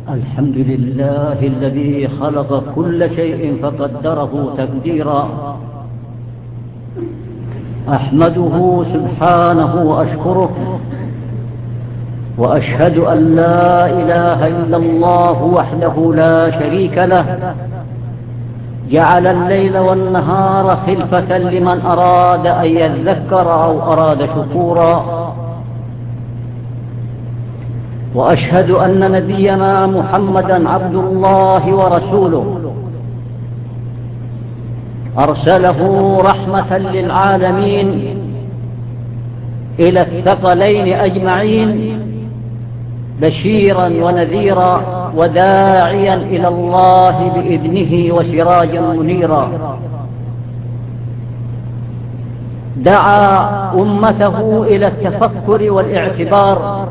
الحمد لله الذي خلق كل شيء فقدره تقديرا. أحمده سبحانه وأشكره، وأشهد أن لا إله إلا الله وحده لا شريك له، جعل الليل والنهار خلفة لمن أراد أن يذكر أو أراد شكورا. وأشهد أن نبينا محمدا عبد الله ورسوله، أرسله رحمة للعالمين إلى الثقلين أجمعين، بشيرا ونذيرا وداعيا إلى الله بإذنه وسراجا منيرا. دعا أمته إلى التفكر والاعتبار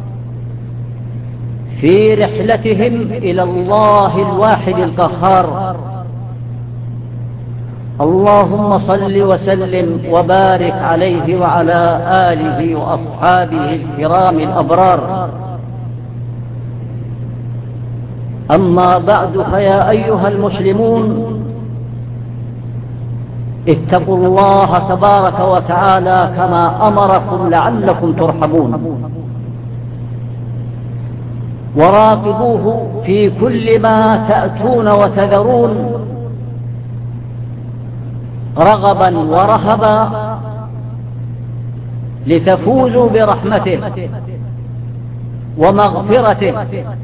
في رحلتهم إلى الله الواحد القهار. اللهم صل وسلم وبارك عليه وعلى آله وأصحابه الكرام الأبرار. أما بعد، فيا أيها المسلمون، اتقوا الله تبارك وتعالى كما أمركم لعلكم ترحمون، وراقبوه في كل ما تأتون وتذرون، رغبا ورهبا، لتفوزوا برحمته ومغفرته،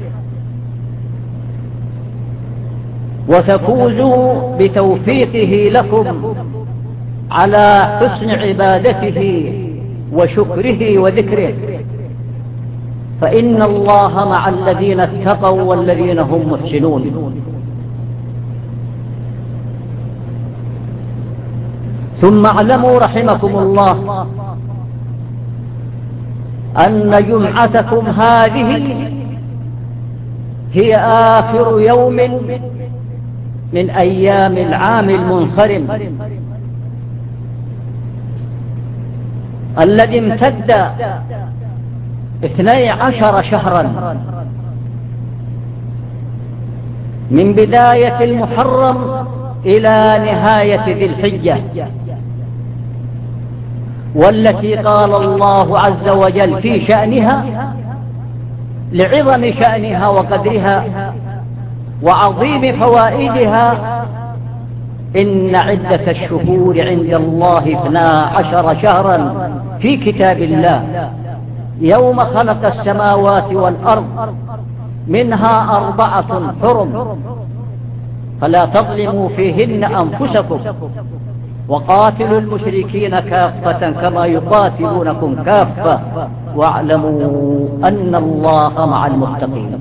وتفوزوا بتوفيقه لكم على حسن عبادته وشكره وذكره، فإن الله مع الذين اتقوا والذين هم محسنون. ثم اعلموا رحمكم الله أن جمعتكم هذه هي آخر يوم من أيام العام المنصرم الذي امتد 12 شهرا من بداية المحرم إلى نهاية ذي الحجة، والتي قال الله عز وجل في شأنها لعظم شأنها وقدرها وعظيم فوائدها: إن عدة الشهور عند الله 12 شهرا في كتاب الله يوم خلق السماوات والأرض منها 4 حرم، فلا تظلموا فيهن أنفسكم، وقاتلوا المشركين كافة كما يقاتلونكم كافة، واعلموا أن الله مع المتقين.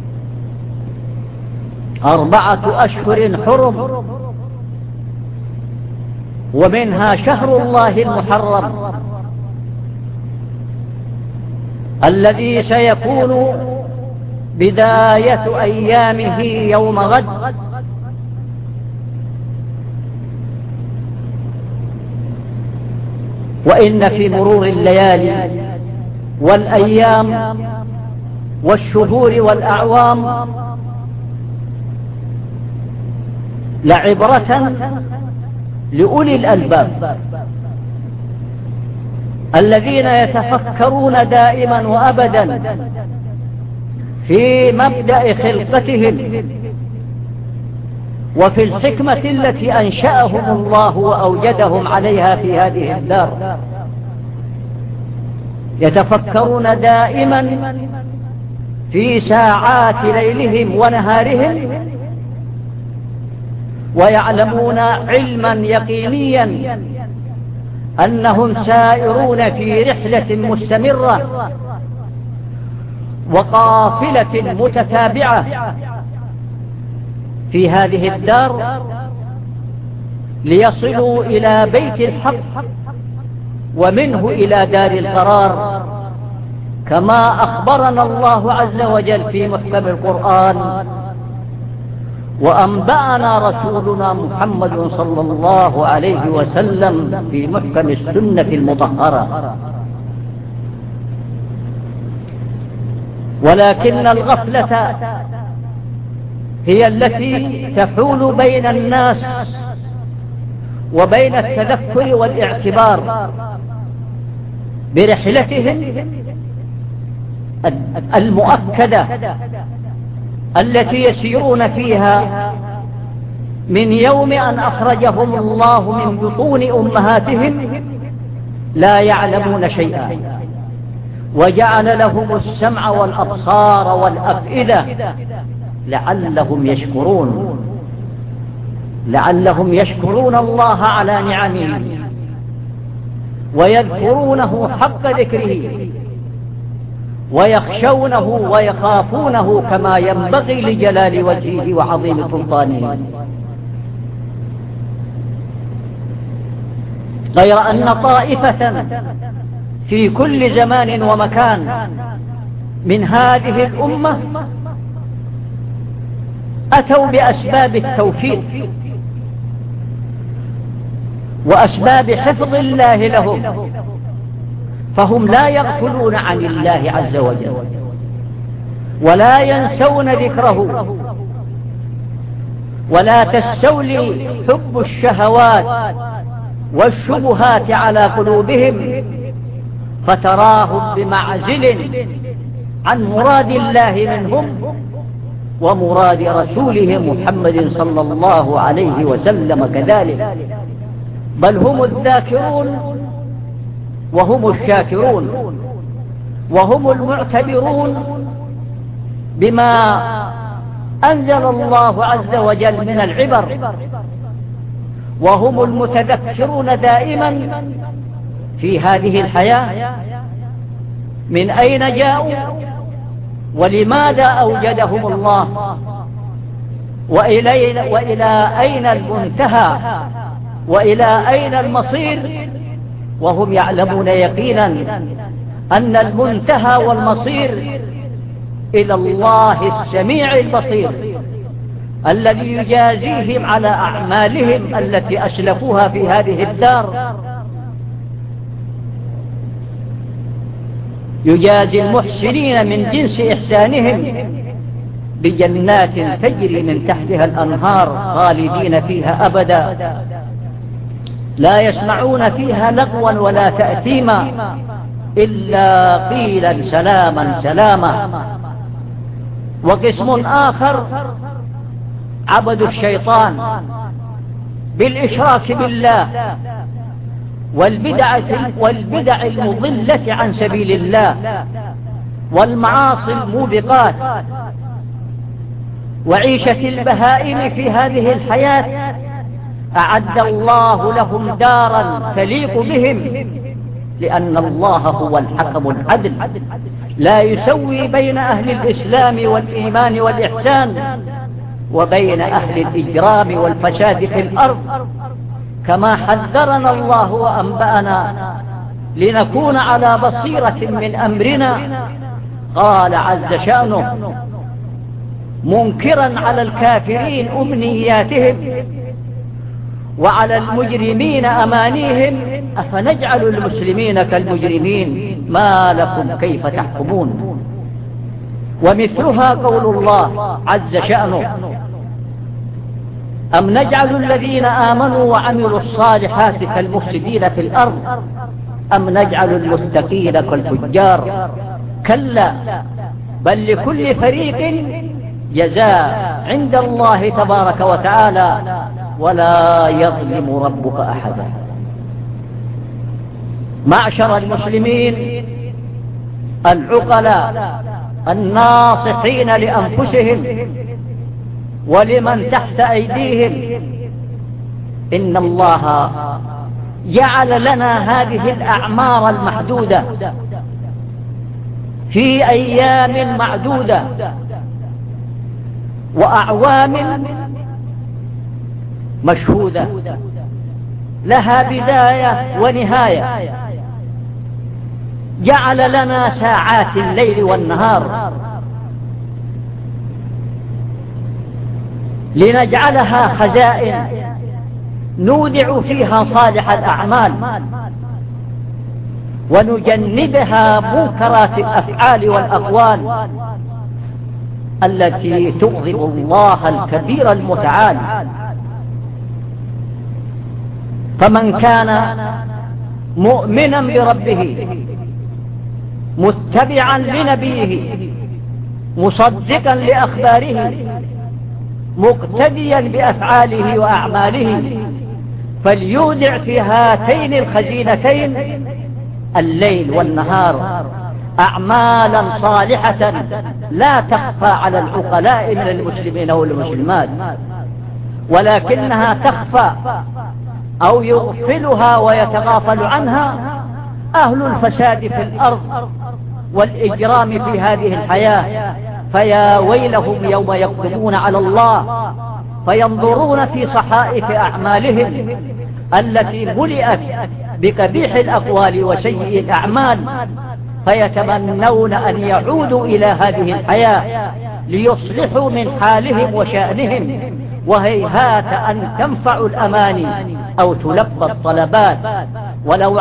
4 أشهر حرم، ومنها شهر الله المحرم الذي سيكون بداية أيامه يوم غد، وإن في مرور الليالي والأيام والشهور والأعوام لعبرة لأولي الألباب الذين يتفكرون دائما وأبدا في مبدأ خلقتهم وفي الحكمة التي أنشأهم الله وأوجدهم عليها في هذه الدار. يتفكرون دائما في ساعات ليلهم ونهارهم، ويعلمون علما يقينيا أنهم سائرون في رحلة مستمرة وقافلة متتابعة في هذه الدار ليصلوا إلى بيت الحق ومنه إلى دار القرار، كما أخبرنا الله عز وجل في محكم القرآن وأنبأنا رسولنا محمد صلى الله عليه وسلم في محكم السنة المطهرة. ولكن الغفلة هي التي تحول بين الناس وبين التذكر والاعتبار برحلتهم المؤكدة التي يسيرون فيها من يوم أن أخرجهم الله من بطون أمهاتهم لا يعلمون شيئا، وجعل لهم السمع والأبصار والأفئدة لعلهم يشكرون الله على نعمه ويذكرونه حق ذكره ويخشونه ويخافونه كما ينبغي لجلال وجهه وعظيم سلطانه. غير أن طائفة في كل زمان ومكان من هذه الأمة أتوا بأسباب التوفيق وأسباب حفظ الله لهم، فهم لا يغفلون عن الله عز وجل ولا ينسون ذكره، ولا تستولي حب الشهوات والشبهات على قلوبهم فتراهم بمعزل عن مراد الله منهم ومراد رسوله محمد صلى الله عليه وسلم كذلك، بل هم الذاكرون وهم الشاكرون وهم المعتبرون بما أنزل الله عز وجل من العبر، وهم المتذكرون دائما في هذه الحياة من أين جاءوا ولماذا أوجدهم الله وإلى أين المنتهى وإلى أين المصير، وهم يعلمون يقينا أن المنتهى والمصير إلى الله السميع البصير الذي يجازيهم على أعمالهم التي أسلفوها في هذه الدار، يجازي المحسنين من جنس إحسانهم بجنات تجري من تحتها الأنهار خالدين فيها أبدا، لا يسمعون فيها لغوا ولا تأثيما إلا قيلا سلاما سلاما. وقسم آخر عبدوا الشيطان بالإشراك بالله والبدع المضلة عن سبيل الله والمعاصي الموبقات وعيشة البهائم في هذه الحياة. أعد الله لهم دارا تليق بهم، لأن الله هو الحكم العدل، لا يسوي بين أهل الإسلام والإيمان والإحسان وبين أهل الإجرام والفساد في الأرض، كما حذرنا الله وأنبأنا لنكون على بصيرة من أمرنا. قال عز شأنه منكرا على الكافرين أمنياتهم وعلى المجرمين أمانيهم أفنجعل المسلمين كالمجرمين ما لكم كيف تحكمون. ومثلها قول الله عز شأنه أم نجعل الذين آمنوا وعملوا الصالحات كالمفسدين في الأرض أم نجعل المتقين كالفجار كلا بل لكل فريق جزاء عند الله تبارك وتعالى ولا يظلم ربك أحدا. معشر المسلمين العقلاء الناصحين لأنفسهم ولمن تحت أيديهم، إن الله جعل لنا هذه الأعمار المحدودة في أيام معدودة وأعوام مشهودة لها بداية ونهاية. جعل لنا ساعات الليل والنهار لنجعلها خزائن نودع فيها صالح الأعمال ونجنبها منكرات الأفعال والأقوال. التي تغضب الله الكبير المتعال. فمن كان مؤمنا بربه متبعا لنبيه مصدقا لأخباره مقتديا بأفعاله وأعماله فليودع في هاتين الخزينتين الليل والنهار أعمالا صالحة لا تخفى على العقلاء من المسلمين والمسلمات، ولكنها تخفى أو يغفلها ويتغافل عنها أهل الفساد في الأرض والإجرام في هذه الحياة. فيا ويلهم يوم يقدمون على الله فينظرون في صحائف أعمالهم التي ملئت بقبيح الأقوال وسيء الأعمال، فيتمنون أن يعودوا إلى هذه الحياة ليصلحوا من حالهم وشأنهم، وهيهات أن تنفع الأماني أو تلبى الطلبات، ولو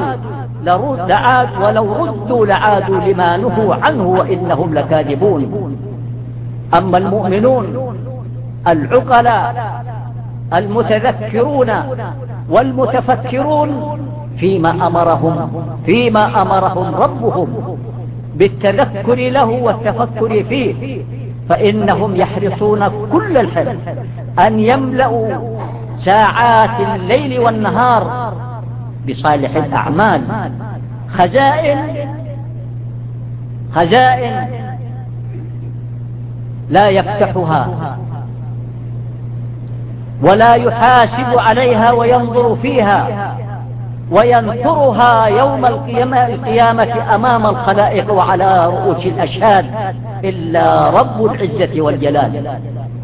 ردوا لعادوا لما نهوا عنه وإنهم لكاذبون. أما المؤمنون العقلاء المتذكرون والمتفكرون فيما أمرهم ربهم بالتذكر له والتفكر فيه، فإنهم يحرصون كل الحرص أن يملأوا ساعات الليل والنهار بصالح الأعمال، خزائن لا يفتحها ولا يحاسب عليها وينظر فيها وينثرها يوم القيامة أمام الخلائق وعلى رؤوس الأشهاد إلا رب العزة والجلال.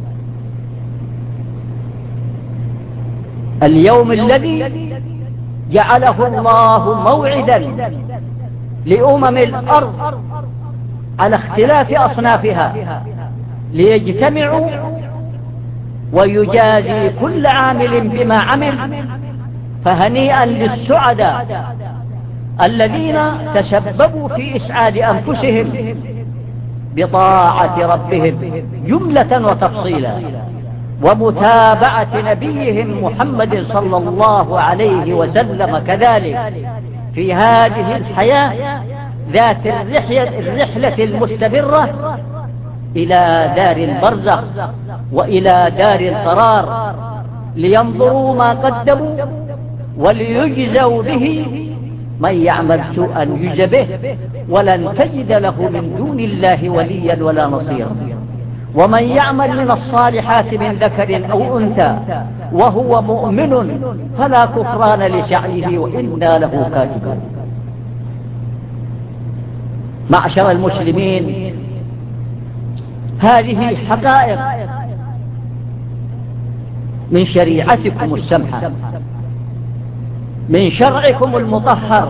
اليوم الذي جعله الله موعدا لأمم الأرض على اختلاف أصنافها ليجتمعوا ويجازي كل عامل بما عمل، فهنيئا للسعداء الذين تسببوا في إسعاد أنفسهم بطاعة ربهم جملة وتفصيلا ومتابعة نبيهم محمد صلى الله عليه وسلم كذلك في هذه الحياة ذات الرحلة المستمرة إلى دار البرزخ وإلى دار القرار، لينظروا ما قدموا وليجزوا به. من يعمل سوءا يجز به ولن تجد له من دون الله وليا ولا نصيرا. ومن يعمل من الصالحات من ذكر أو أنثى وهو مؤمن فلا كفران لسعيه وإنا له كاتبون. معشر المسلمين، هذه حقائق من شريعتكم السمحة، من شرعكم المطهر،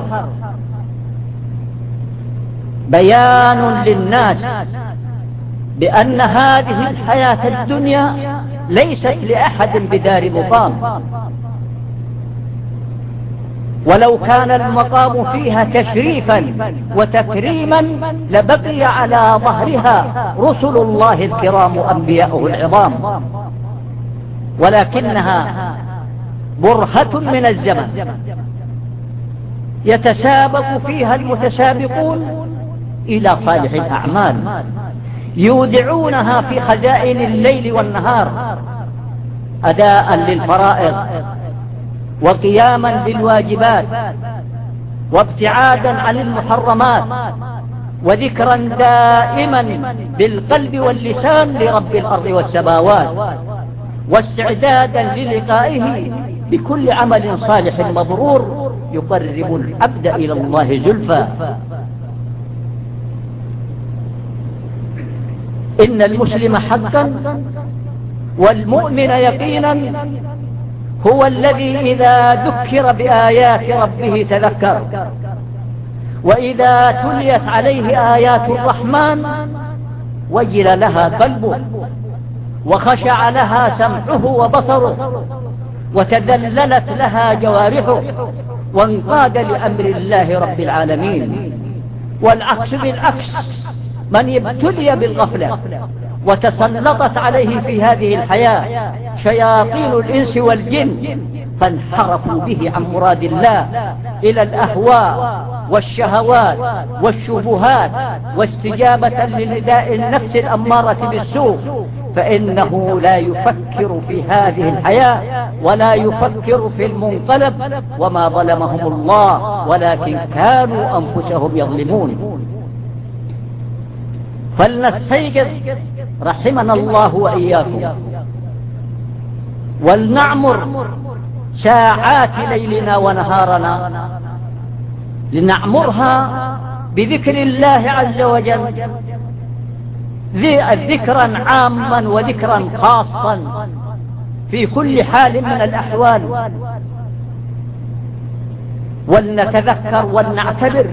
بيان للناس بأن هذه الحياة الدنيا ليست لأحد بدار مقام، ولو كان المقام فيها تشريفا وتكريما لبقي على ظهرها رسل الله الكرام أنبياؤه العظام، ولكنها برهة من الزمن يتسابق فيها المتسابقون إلى صالح الأعمال، يودعونها في خزائن الليل والنهار أداء للفرائض وقياما بالواجبات وابتعادا عن المحرمات، وذكرا دائما بالقلب واللسان لرب الأرض والسماوات، واستعدادا للقائه بكل عمل صالح مبرور يقرب العبد إلى الله زلفى. إن المسلم حقا والمؤمن يقينا هو الذي إذا ذكر بآيات ربه تذكر، وإذا تليت عليه آيات الرحمن وجل لها قلبه وخشع لها سمعه وبصره وتذللت لها جوارحه وانقاد لأمر الله رب العالمين. والعكس بالعكس، من ابتلي بالغفلة وتسلطت عليه في هذه الحياة شياطين الإنس والجن، فانحرفوا به عن مراد الله إلى الأهواء والشهوات والشبهات، واستجابة لنداء النفس الأمارة بالسوء، فإنه لا يفكر في هذه الحياة ولا يفكر في المنقلب. وما ظلمهم الله ولكن كانوا أنفسهم يظلمون. فلنستيقظ رحمنا الله وإياكم، ولنعمر ساعات ليلنا ونهارنا، لنعمرها بذكر الله عز وجل، ذكرا عاما وذكرا خاصا في كل حال من الأحوال. ولنتذكر ولنعتبر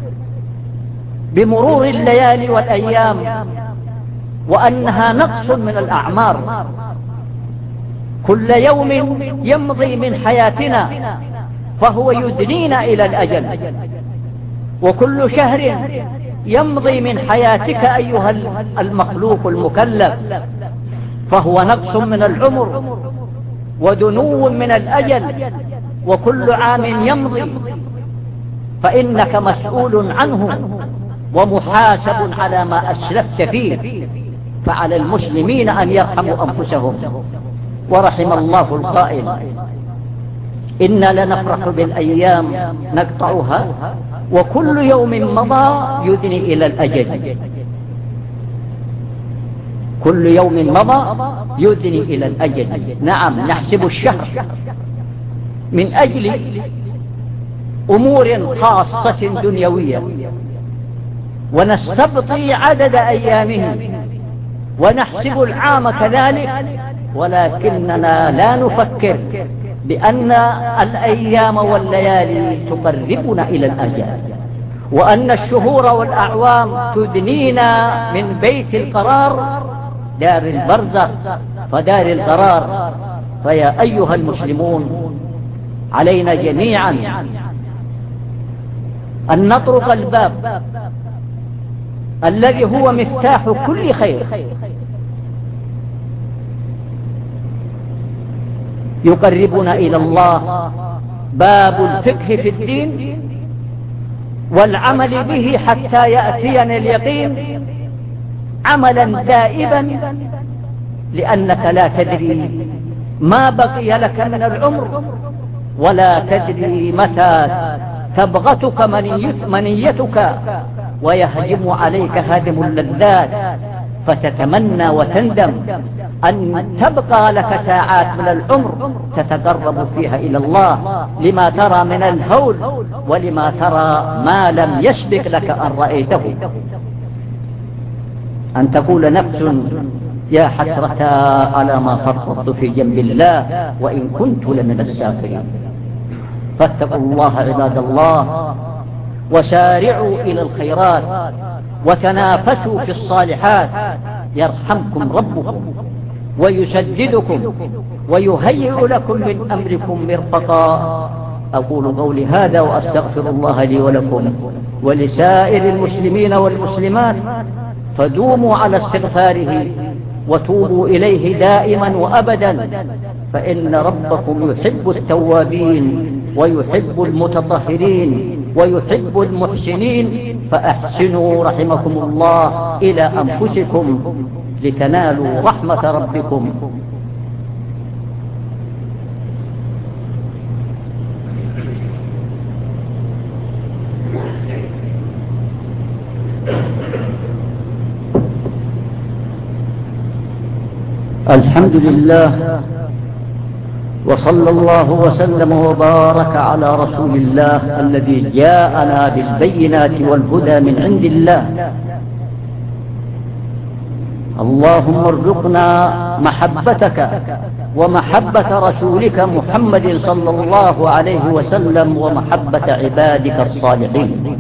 بمرور الليالي والأيام وأنها نقص من الأعمار. كل يوم يمضي من حياتنا فهو يدنينا إلى الأجل، وكل شهر يمضي من حياتك أيها المخلوق المكلف فهو نقص من العمر ودنو من الأجل. وكل عام يمضي فإنك مسؤول عنه ومحاسب على ما أسلفت فيه. فعلى المسلمين أن يرحموا أنفسهم. ورحم الله القائل: إنا لنفرح بالأيام نقطعها وكل يوم مضى يدني إلى الأجل. كل يوم مضى يدني إلى الأجل. نعم، نحسب الشهر من أجل أمور خاصة دنيوية، ونستبطي عدد أيامه، ونحسب العام كذلك، ولكننا لا نفكر بأن الأيام والليالي تقربنا إلى الأجل، وأن الشهور والأعوام تدنينا من بيت القرار دار البرزخ فدار القرار. فيا أيها المسلمون، علينا جميعا أن نطرق الباب الذي هو مفتاح كل خير، يقربنا إلى الله، باب الفقه في الدين والعمل به حتى يأتينا اليقين عملا دائبا، لأنك لا تدري ما بقي لك من العمر، ولا تدري متى تبغتك منيتك ويهجم عليك هادم اللذات، فتتمنى وتندم أن تبقى لك ساعات من العمر تتقرب فيها إلى الله، لما ترى من الهول ولما ترى ما لم يسبق لك أن رأيته. أن تقول نفس: يا حسرة على ما فرطت في جنب الله وإن كنت لمن الساخرين. فاتقوا الله عباد الله، وسارعوا إلى الخيرات، وتنافسوا في الصالحات، يرحمكم ربكم ويسددكم ويهيئ لكم من أمركم مرفقا. أقول قولي هذا وأستغفر الله لي ولكم ولسائر المسلمين والمسلمات، فدوموا على استغفاره وتوبوا إليه دائما وأبدا، فإن ربكم يحب التوابين ويحب المتطهرين ويحب المحسنين. فأحسنوا رحمكم الله إلى أنفسكم لتنالوا رحمة ربكم. الحمد لله، وصلى الله وسلم وبارك على رسول الله الذي جاءنا بالبينات والهدى من عند الله. اللهم ارزقنا محبتك ومحبة رسولك محمد صلى الله عليه وسلم ومحبة عبادك الصالحين.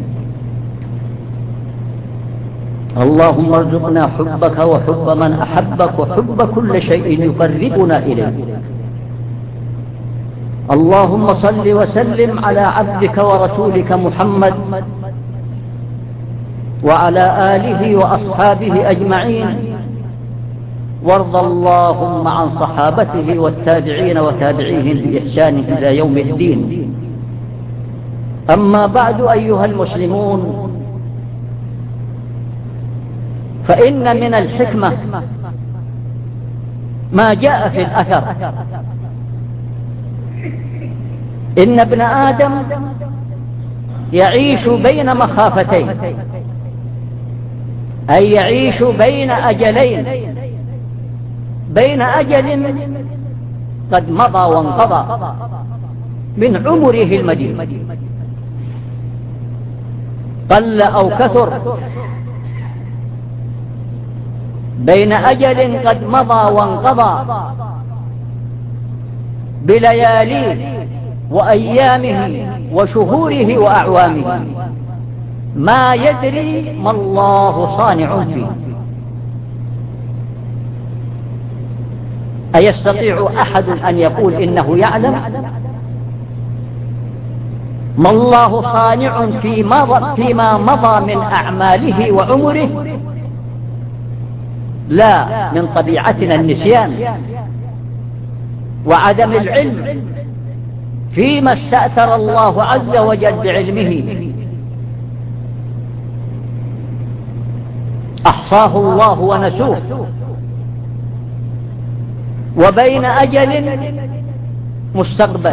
اللهم ارزقنا حبك وحب من أحبك وحب كل شيء يقربنا إليك. اللهم صل وسلم على عبدك ورسولك محمد وعلى آله وأصحابه أجمعين وارض اللهم عن صحابته والتابعين وتابعيهم بإحسان إلى يوم الدين. أما بعد أيها المسلمون، فإن من الحكمة ما جاء في الأثر إن ابن آدم يعيش بين مخافتين، أي يعيش بين أجلين، بين أجل قد مضى وانقضى من عمره المديد، قل أو كثر، بين أجل قد مضى وانقضى بلياليه وأيامه وشهوره وأعوامه، ما يدري ما الله صانع فيه. أيستطيع أحد أن يقول إنه يعلم ما الله صانع فيما مضى من أعماله وعمره؟ لا، من طبيعتنا النسيان وعدم العلم فيما استأثر الله عز وجل بعلمه، أحصاه الله ونسوه. وبين أجل مستقبل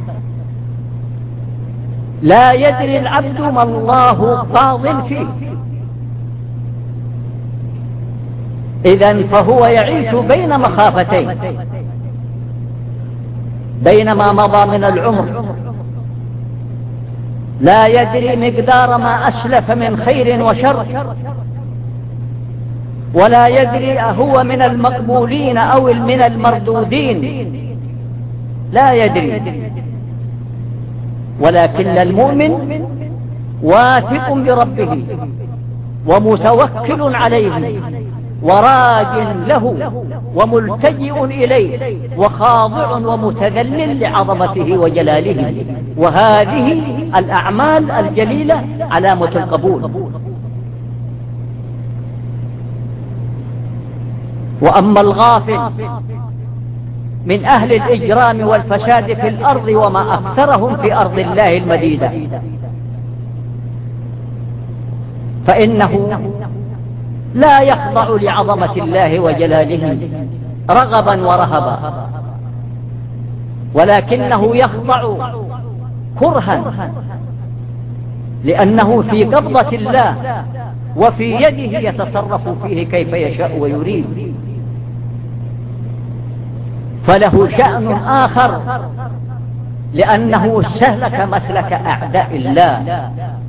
لا يدري العبد ما الله قاض فيه، إذن فهو يعيش بين مخافتين، بين ما مضى من العمر لا يدري مقدار ما أسلف من خير وشر، ولا يدري أهو من المقبولين أو من المردودين، لا يدري. ولكن المؤمن واثق بربه ومتوكل عليه وراج له وملتجئ إليه وخاضع ومتذلل لعظمته وجلاله. وهذه الأعمال الجليلة علامة القبول. وأما الغافل من أهل الإجرام والفساد في الأرض وما أكثرهم في أرض الله المديدة، فإنه لا يخضع لعظمة الله وجلاله رغبا ورهبا، ولكنه يخضع كرها، لأنه في قبضة الله وفي يده يتصرف فيه كيف يشاء ويريد، فله شأن آخر، لأنه سلك مسلك أعداء الله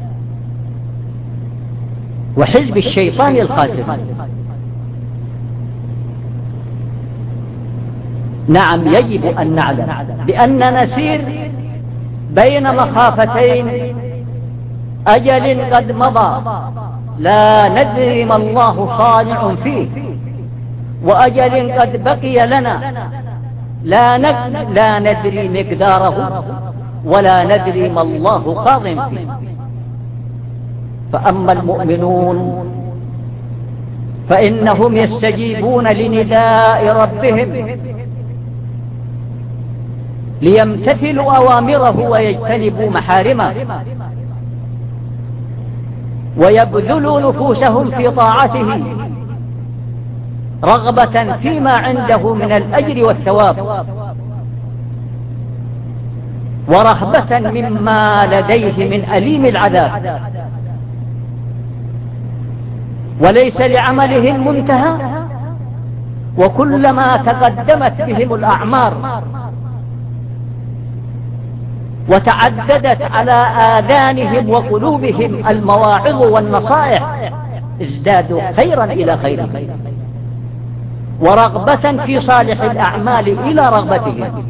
وحزب الشيطان الخاسر. نعم، يجب أن نعلم بأننا نسير بين مخافتين، أجل قد مضى لا ندري ما الله صانع فيه، وأجل قد بقي لنا لا ندري مقداره ولا ندري ما الله قاض فيه. فأما المؤمنون فإنهم يستجيبون لنداء ربهم ليمتثلوا أوامره ويجتنبوا محارمه، ويبذلوا نفوسهم في طاعته رغبة فيما عنده من الأجر والثواب، ورهبة مما لديه من أليم العذاب. وليس لعملهم منتهى، وكلما تقدمت بهم الأعمار وتعددت على آذانهم وقلوبهم المواعظ والنصائح ازدادوا خيرا إلى خير، ورغبة في صالح الأعمال إلى رغبتهم،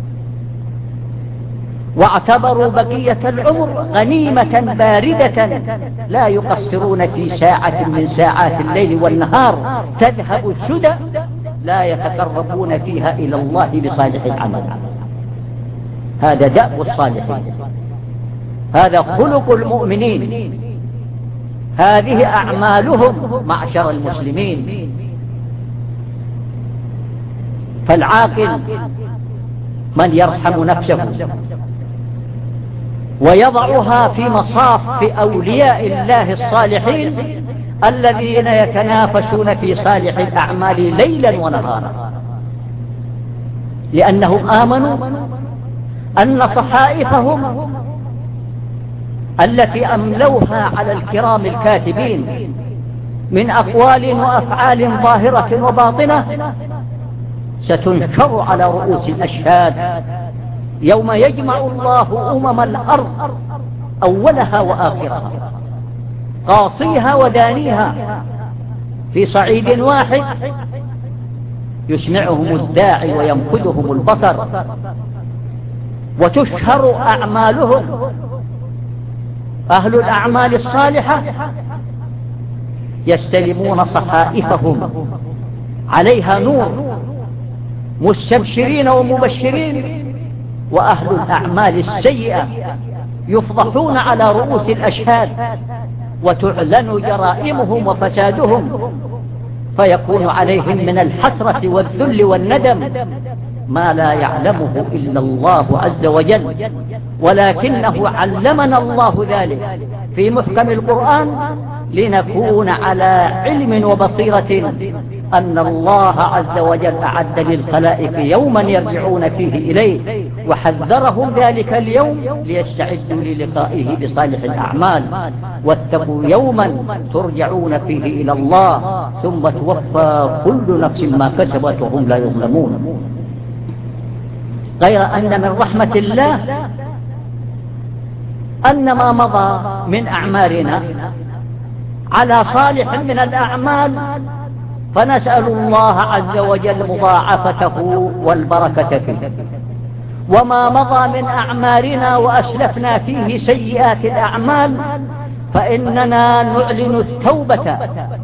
واعتبروا بقية العمر غنيمة باردة لا يقصرون في ساعة من ساعات الليل والنهار تذهب السدى، لا يتقربون فيها إلى الله بصالح العمل. هذا دأب الصالحين، هذا خلق المؤمنين، هذه أعمالهم معشر المسلمين. فالعاقل من يرحم نفسه ويضعها في مصاف أولياء الله الصالحين الذين يتنافسون في صالح الأعمال ليلا ونهارا، لأنهم آمنوا أن صحائفهم التي أملوها على الكرام الكاتبين من أقوال وأفعال ظاهرة وباطنة ستنشر على رؤوس الأشهاد يوم يجمع الله الأرض أولها وآخرها، قاصيها ودانيها في صعيد واحد، يسمعهم الداعي وينفذهم البصر، وتشهر أعمالهم. أهل الأعمال الصالحة يستلمون صحائفهم عليها نور مستبشرين ومبشرين، وأهل الأعمال السيئة يفضحون على رؤوس الأشهاد وتعلن جرائمهم وفسادهم، فيكون عليهم من الحسرة والذل والندم ما لا يعلمه إلا الله عز وجل، ولكنه علمنا الله ذلك في محكم القرآن لنكون على علم وبصيرة أن الله عز وجل أعد للخلائق يوما يرجعون فيه إليه، وحذرهم ذلك اليوم ليستعدوا للقائه بصالح الأعمال، واتقوا يوما ترجعون فيه إلى الله ثم توفى كل نفس ما كسبت وهم لا يظلمون. غير أن من رحمة الله أن ما مضى من أعمالنا على صالح من الأعمال فنسأل الله عز وجل مضاعفته والبركة فيه، وما مضى من أعمالنا وأسلفنا فيه سيئات الأعمال فإننا نعلن التوبة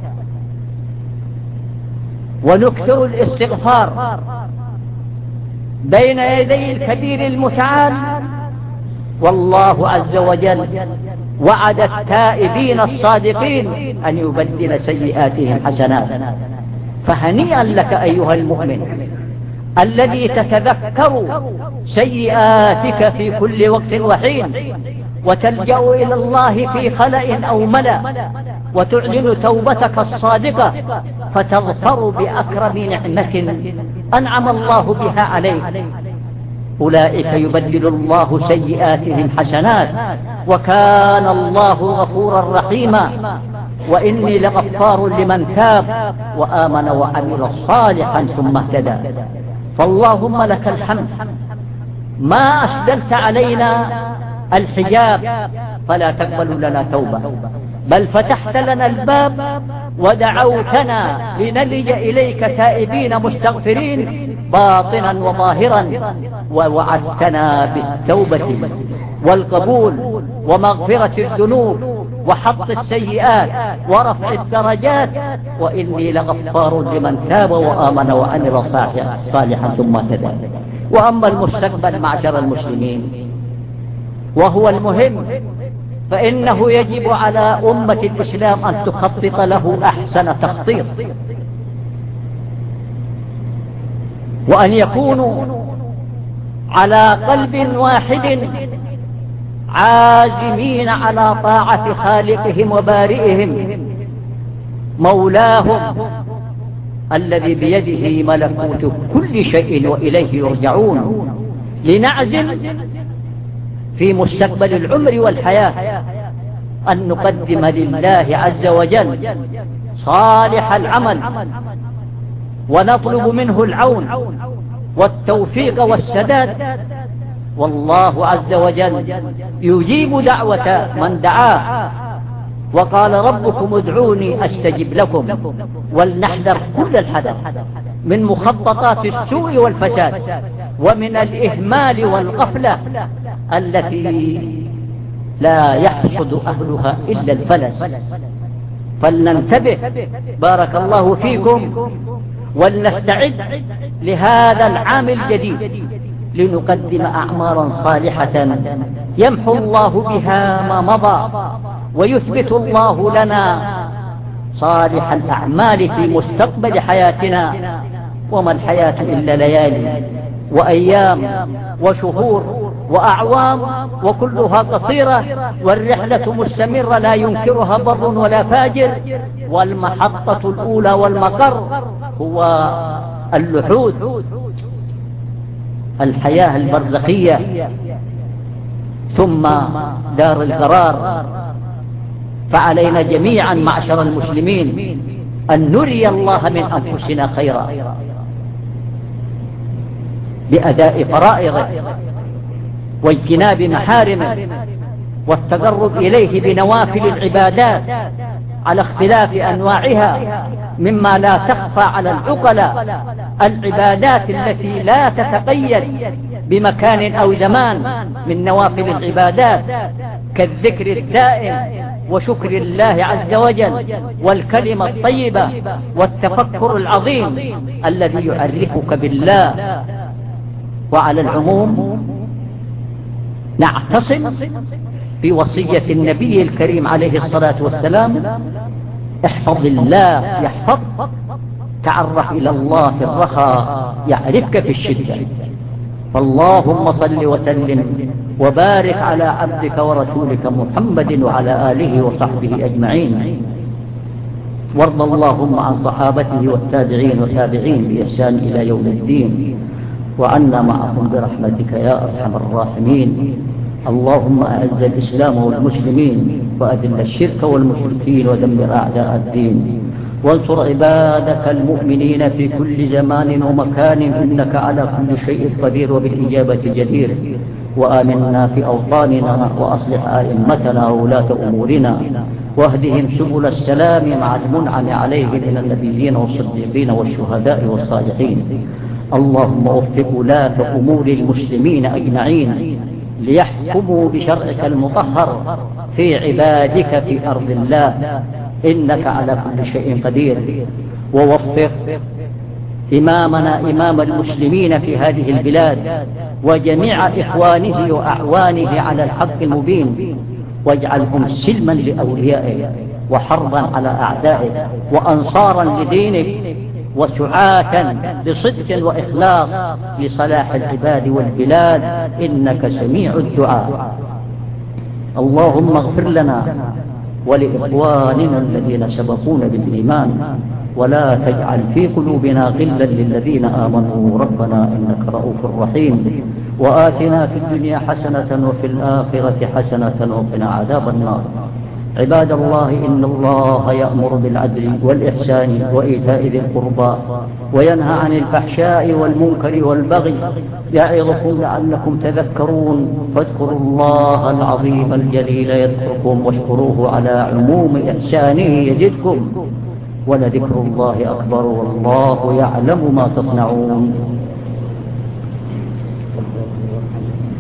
ونكثر الاستغفار بين يدي الكبير المتعال، والله عز وجل وعد التائبين الصادقين أن يبدل سيئاتهم حسنات. فهنيئا لك أيها المؤمن الذي تتذكر سيئاتك في كل وقت وحين وتلجأ إلى الله في خلأ أو ملأ وتعلن توبتك الصادقة فتظفر بأكرم نعمة أنعم الله بها عليك. أولئك يبدل الله سيئاتهم حسنات وكان الله غفورا رحيما، وإني لغفار لمن تاب وآمن وعمل صالحا ثم اهتدى. فاللهم لك الحمد ما أسدلت علينا الحجاب فلا تقبل لنا توبة، بل فتحت لنا الباب ودعوتنا لنلج إليك تائبين مستغفرين باطنا وظاهرا، ووعدتنا بالتوبة والقبول ومغفرة الذنوب وحط السيئات ورفع الدرجات، وإني لغفار لمن تاب وآمن وعمل صالحا ثم اهتدى. وأما المستقبل معشر المسلمين وهو المهم فإنه يجب على أمة الإسلام أن تخطط له أحسن تخطيط، وأن يكونوا على قلب واحد عازمين على طاعة خالقهم وبارئهم مولاهم الذي بيده ملكوت كل شيء وإليه يرجعون، لنعزم في مستقبل العمر والحياة أن نقدم لله عز وجل صالح العمل ونطلب منه العون والتوفيق والسداد، والله عز وجل يجيب دعوة من دعاه، وقال ربكم ادعوني أستجب لكم. ولنحذر كل الحذر من مخططات السوء والفساد ومن الإهمال والغفلة التي لا يحصد أهلها إلا الفلس. فلننتبه بارك الله فيكم، ولنستعد لهذا العام الجديد لنقدم أعمالا صالحة يمحو الله بها ما مضى ويثبت الله لنا صالح الأعمال في مستقبل حياتنا، وما الحياة إلا ليالي وأيام وشهور وأعوام، وكلها قصيرة، والرحلة مستمرة لا ينكرها بر ولا فاجر، والمحطة الأولى والمقر هو اللحود، الحياة البرزخية، ثم دار القرار. فعلينا جميعا معشر المسلمين أن نري الله من أنفسنا خيرا بأداء فرائضه واجتناب محارمه والتقرب إليه بنوافل العبادات على اختلاف أنواعها مما لا تخفى على العقلاء، العبادات التي لا تتقيد بمكان أو زمان من نوافل العبادات كالذكر الدائم وشكر الله عز وجل والكلمة الطيبة والتفكر العظيم الذي يعرفك بالله. وعلى العموم نعتصم بوصية النبي الكريم عليه الصلاة والسلام: احفظ الله يحفظ، تعرف إلى الله في الرخاء يعرفك في الشدة. فاللهم صل وسلم وبارك على عبدك ورسولك محمد وعلى آله وصحبه أجمعين، وارض اللهم عن صحابته والتابعين وتابعين بإحسان إلى يوم الدين، وعنا معهم برحمتك يا أرحم الراحمين. اللهم أعز الإسلام والمسلمين وأذل الشرك والمشركين ودمر أعداء الدين، وانصر عبادك المؤمنين في كل زمان ومكان، إنك على كل شيء قدير وبالإجابة جدير. وآمنا في أوطاننا وأصلح أئمتنا وولاة أمورنا، واهدهم سبل السلام مع المنعم عليهم من النبيين والصديقين والشهداء والصالحين. اللهم وفق ولاة أمور المسلمين أجمعين ليحكموا بشرعك المطهر في عبادك في أرض الله، إنك على كل شيء قدير. ووفق إمامنا إمام المسلمين في هذه البلاد وجميع إخوانه وأعوانه على الحق المبين، واجعلهم سلما لأوليائه وحربا على أعدائه وأنصارا لدينك وسعاة بصدق وإخلاص لصلاح العباد والبلاد، إنك سميع الدعاء. اللهم اغفر لنا ولإخواننا الذين سبقونا بالإيمان، ولا تجعل في قلوبنا غلا للذين آمنوا ربنا إنك رؤوف رحيم. وآتنا في الدنيا حسنة وفي الآخرة حسنة وقنا عذاب النار. عباد الله، إن الله يأمر بالعدل والإحسان وإيتاء ذي القربى وينهى عن الفحشاء والمنكر والبغي، يعظكم لعلكم تذكرون. فاذكروا الله العظيم الجليل يذكركم، واشكروه على عموم إحسانه يزدكم، ولذكر الله أكبر والله يعلم ما تصنعون.